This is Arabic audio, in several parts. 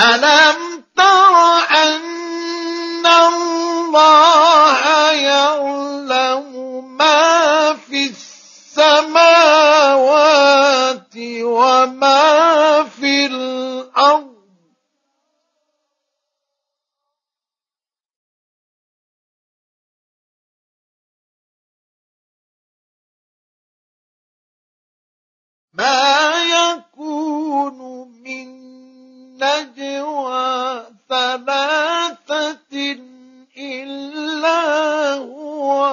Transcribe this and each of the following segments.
ألم تر أن الله يعلم ما في السماوات وما في الأرض ما يكون من نجوى ثلاثة إلا هو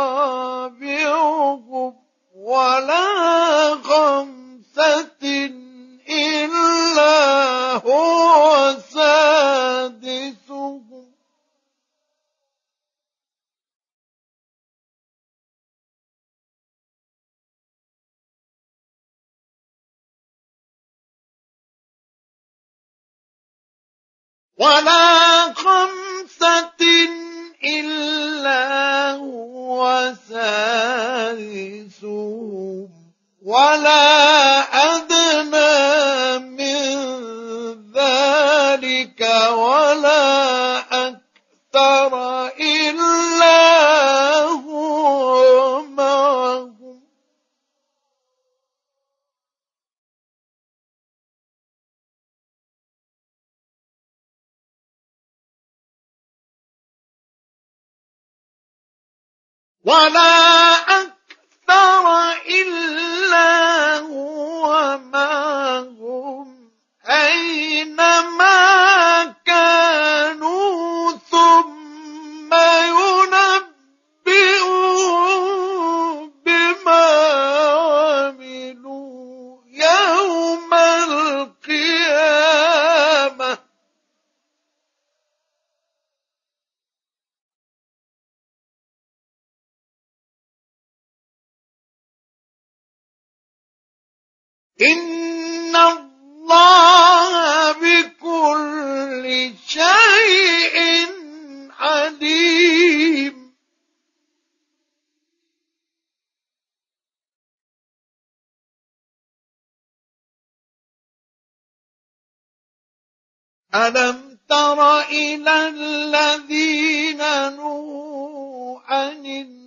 رابعهم ولا خمسة إلا هو سادسهم ولا خمسة إلا هو سادسهم ولا أدنى من ذلك ولا أكثر إلا هو معهم ولا أكثر إلا هو معهم أينما كانوا ثم ينبئهم بما عملوا يوم القيامة إن الله بكل شيء عليم ألم تر إلى الذين نهوا عن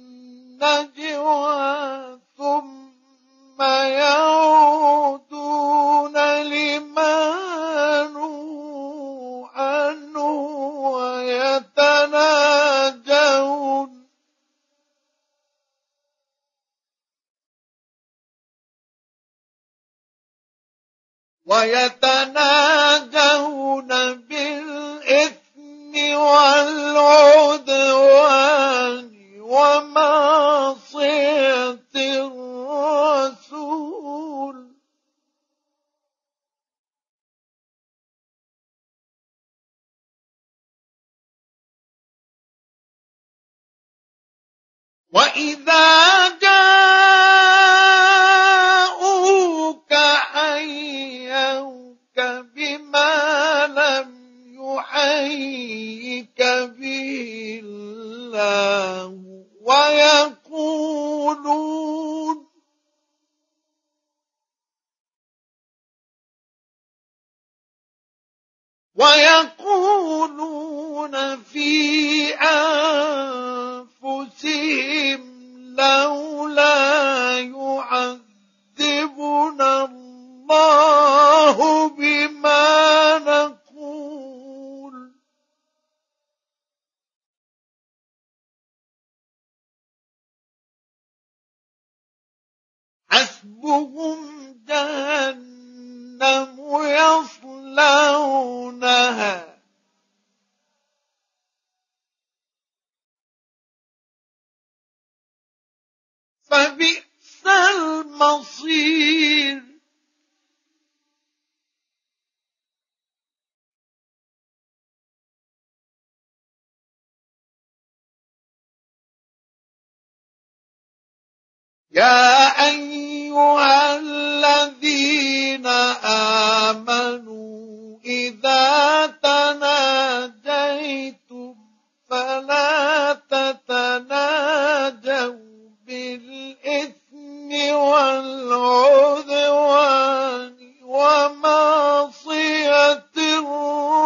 النجوى ثم يعودون لما نهوا عنه ويتناجون بالإثم والعدوان ومعصية الرسول وإذا جاءوك حيوك بما لم يحيك به الله ويقولون في أنفسهم لولا يعذبنا الله بما نقول حسبهم جهنم يصلونها فبئس المصير يا أيها الذين آمنوا إذا تناجيتم فلا تتناجوا بالإثم والعدوان ومعصية الرسول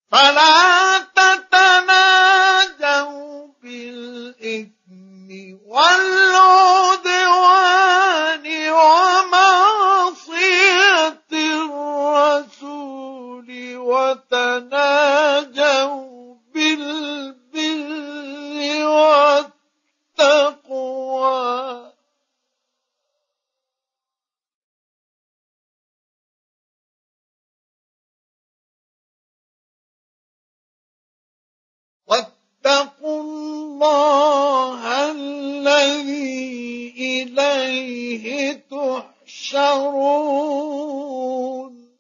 فلا تتناجوا بالإثم والعدوان ومعصية الرسول وتناجوا بالبر والتقوى واتقوا الله الذي إليه تحشرون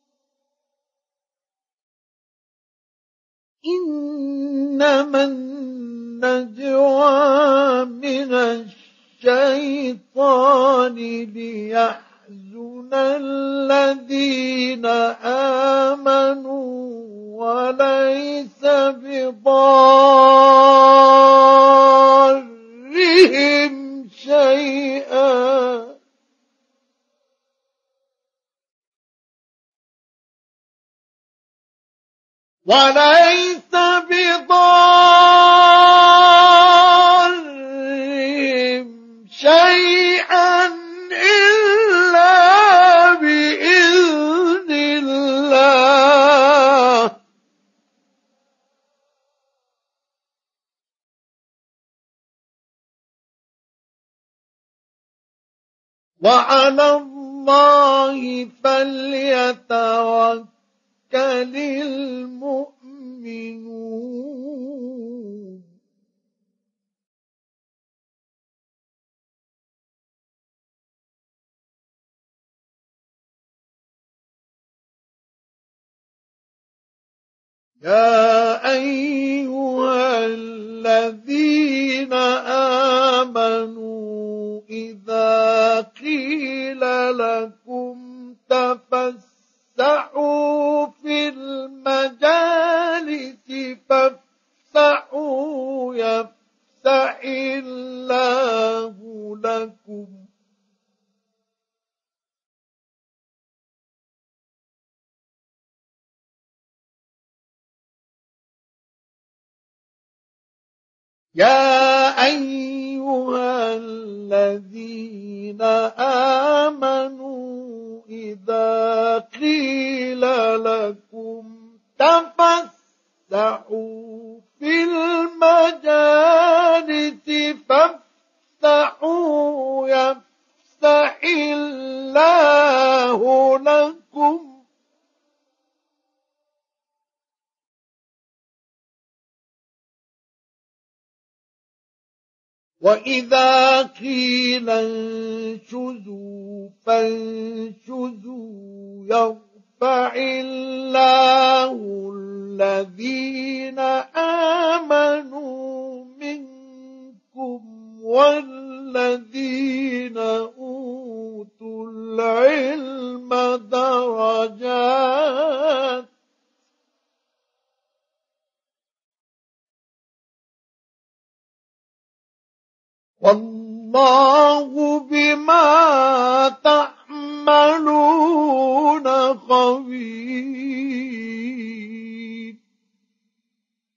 إنما النجوى من الشيطان ليحزن الذين آمنوا وليس بضارهم شيئا وليس بضارهم شيئا إلا بإذن الله وعلى الله فليتوكل المؤمنون يا أيها الذين آمنوا إذا قيل لكم تفسحوا في المجالس فافسحوا يفسح الله لكم يا أيها الذين آمنوا إذا قيل لكم تفسحوا في المجالس فافسحوا يفسح الله لكم وإذا قيل انشزوا فانشزوا يرفع الله الذين آمنوا منكم والذين أوتوا العلم درجات والله بما تعملون خبير